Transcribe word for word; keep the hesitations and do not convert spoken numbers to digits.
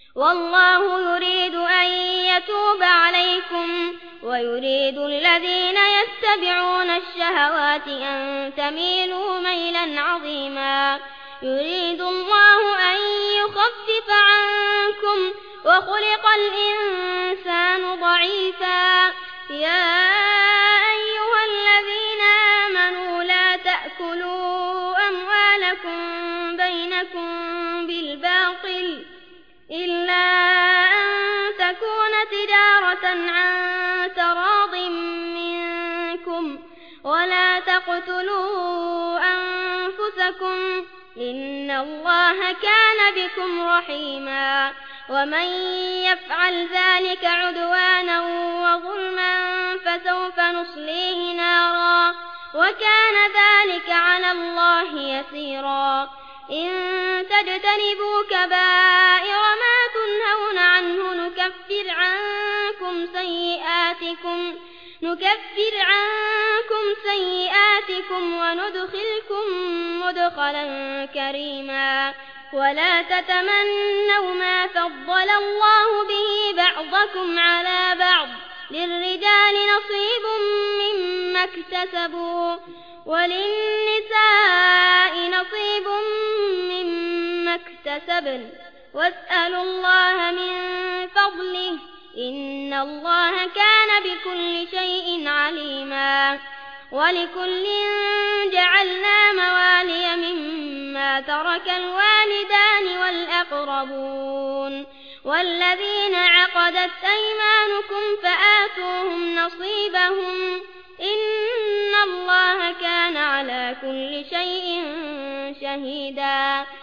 والله يريد أن يتوب عليكم ويريد الذين يتبعون الشهوات أن تميلوا ميلا عظيما. يريد الله أن يخفف عنكم وخلق الإنسان ضعيفا. يا أيها الذين آمنوا لا تأكلوا أموالكم بينكم بالباطل إلا أن تكون تجارة عن تراض منكم ولا تقتلوا أنفسكم إن الله كان بكم رحيما. ومن يفعل ذلك عدوانا وظلما فسوف نصليه نارا وكان ذلك على الله يسيرا. إن تجتنبوا كبائر ما تنهون عنه نكفر عنكم سيئاتكم نكفر عنكم سيئاتكم وندخلكم مدخلا كريما. ولا تتمنوا ما فضل الله به بعضكم على بعض للرجال نصيب مما اكتسبوا وللنساء نصيب مما اكتسبن واسألوا الله من فضله إن الله كان بكل شيء عليما. ولكل جعلنا موالي مما ترك الوالدان والأقربون والذين عقدت أيمانكم فآتوهم نصيبهم إن الله كان على كل شيء شهيدا.